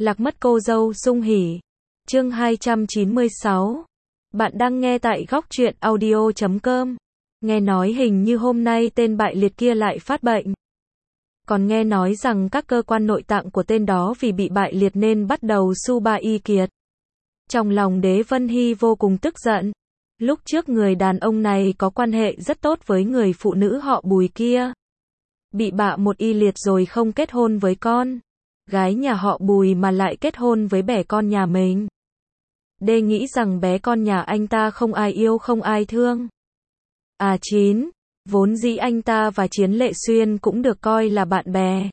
Lạc mất cô dâu Sung Hỉ. Chương 296. Bạn đang nghe tại góc truyện audio.com. Nghe nói hình như hôm nay tên bại liệt kia lại phát bệnh. Còn nghe nói rằng các cơ quan nội tạng của tên đó vì bị bại liệt nên bắt đầu su ba y kiệt. Trong lòng Đế Vân Hy vô cùng tức giận. Lúc trước người đàn ông này có quan hệ rất tốt với người phụ nữ họ Bùi kia. Bị bạ một y liệt rồi không kết hôn với con gái nhà họ Bùi mà lại kết hôn với bẻ con nhà mình. Đê nghĩ rằng bé con nhà anh ta không ai yêu không ai thương. Vốn dĩ anh ta và Chiến Lệ Xuyên cũng được coi là bạn bè.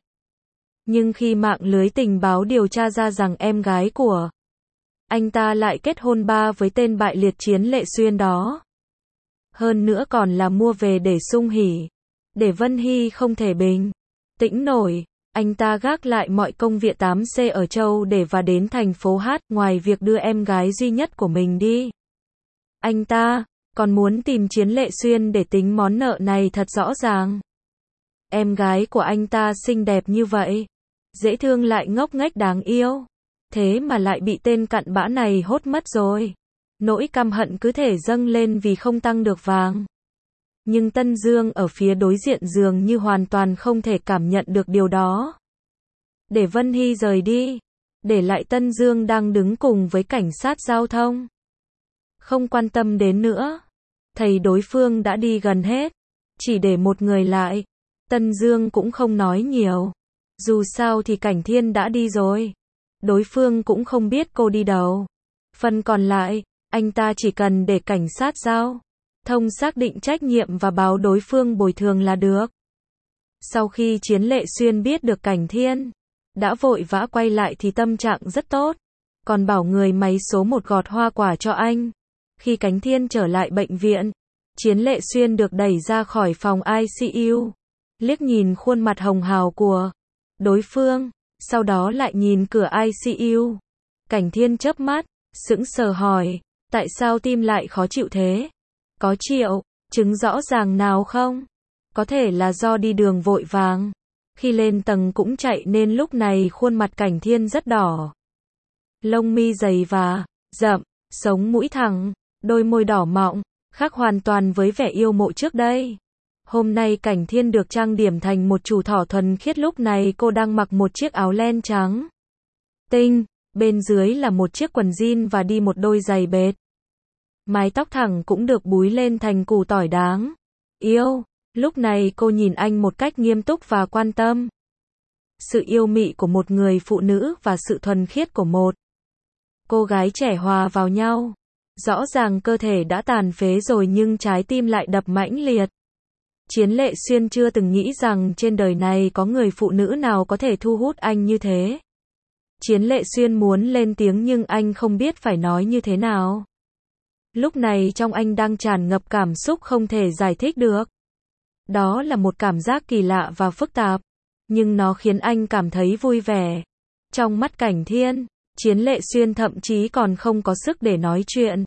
Nhưng khi mạng lưới tình báo điều tra ra rằng em gái của anh ta lại kết hôn với tên bại liệt Chiến Lệ Xuyên đó. Hơn nữa còn là mua về để Sung Hỉ. Để Vân Hy không thể bình tĩnh nổi. Anh ta gác lại mọi công việc 8C ở Châu để và đến thành phố Hát, ngoài việc đưa em gái duy nhất của mình đi. Anh ta còn muốn tìm Chiến Lệ Xuyên để tính món nợ này thật rõ ràng. Em gái của anh ta xinh đẹp như vậy, dễ thương lại ngốc nghếch đáng yêu. Thế mà lại bị tên cặn bã này hốt mất rồi. Nỗi căm hận cứ thể dâng lên vì không tăng được vàng. Nhưng Tân Dương ở phía đối diện dường như hoàn toàn không thể cảm nhận được điều đó. Để Vân Hy rời đi, để lại Tân Dương đang đứng cùng với cảnh sát giao thông. Không quan tâm đến nữa. Thầy đối phương đã đi gần hết. Chỉ để một người lại. Tân Dương cũng không nói nhiều. Dù sao thì Cảnh Thiên đã đi rồi. Đối phương cũng không biết cô đi đâu. Phần còn lại, anh ta chỉ cần để cảnh sát giao thông xác định trách nhiệm và báo đối phương bồi thường là được. Sau khi Chiến Lệ Xuyên biết được Cảnh Thiên đã vội vã quay lại thì tâm trạng rất tốt. Còn bảo người máy số 1 gọt hoa quả cho anh. Khi Cảnh Thiên trở lại bệnh viện, Chiến Lệ Xuyên được đẩy ra khỏi phòng ICU. Liếc nhìn khuôn mặt hồng hào của đối phương, sau đó lại nhìn cửa ICU. Cảnh Thiên chớp mắt, sững sờ hỏi, tại sao tim lại khó chịu thế? Có triệu chứng rõ ràng nào không? Có thể là do đi đường vội vàng. Khi lên tầng cũng chạy nên lúc này khuôn mặt Cảnh Thiên rất đỏ. Lông mi dày và rậm, sống mũi thẳng, đôi môi đỏ mọng, khác hoàn toàn với vẻ yêu mộ trước đây. Hôm nay Cảnh Thiên được trang điểm thành một chủ thỏ thuần khiết, lúc này cô đang mặc một chiếc áo len trắng tinh, bên dưới là một chiếc quần jean và đi một đôi giày bệt. Mái tóc thẳng cũng được búi lên thành củ tỏi đáng yêu. Lúc này cô nhìn anh một cách nghiêm túc và quan tâm. Sự yêu mị của một người phụ nữ và sự thuần khiết của một cô gái trẻ hòa vào nhau. Rõ ràng cơ thể đã tàn phế rồi nhưng trái tim lại đập mãnh liệt. Chiến Lệ Xuyên chưa từng nghĩ rằng trên đời này có người phụ nữ nào có thể thu hút anh như thế. Chiến Lệ Xuyên muốn lên tiếng nhưng anh không biết phải nói như thế nào. Lúc này trong anh đang tràn ngập cảm xúc không thể giải thích được. Đó là một cảm giác kỳ lạ và phức tạp, nhưng nó khiến anh cảm thấy vui vẻ. Trong mắt Cảnh Thiên, Chiến Lệ Xuyên thậm chí còn không có sức để nói chuyện.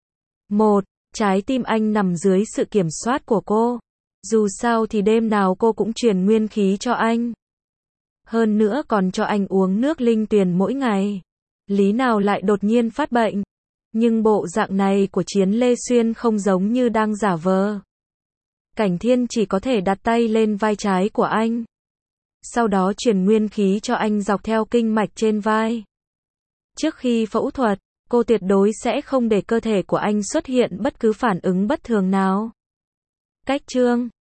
Trái tim anh nằm dưới sự kiểm soát của cô. Dù sao thì đêm nào cô cũng truyền nguyên khí cho anh. Hơn nữa còn cho anh uống nước linh tuyền mỗi ngày. Lý nào lại đột nhiên phát bệnh. Nhưng bộ dạng này của Chiến Lệ Xuyên không giống như đang giả vờ. Cảnh Thiên chỉ có thể đặt tay lên vai trái của anh. Sau đó truyền nguyên khí cho anh dọc theo kinh mạch trên vai. Trước khi phẫu thuật, cô tuyệt đối sẽ không để cơ thể của anh xuất hiện bất cứ phản ứng bất thường nào. Cách chương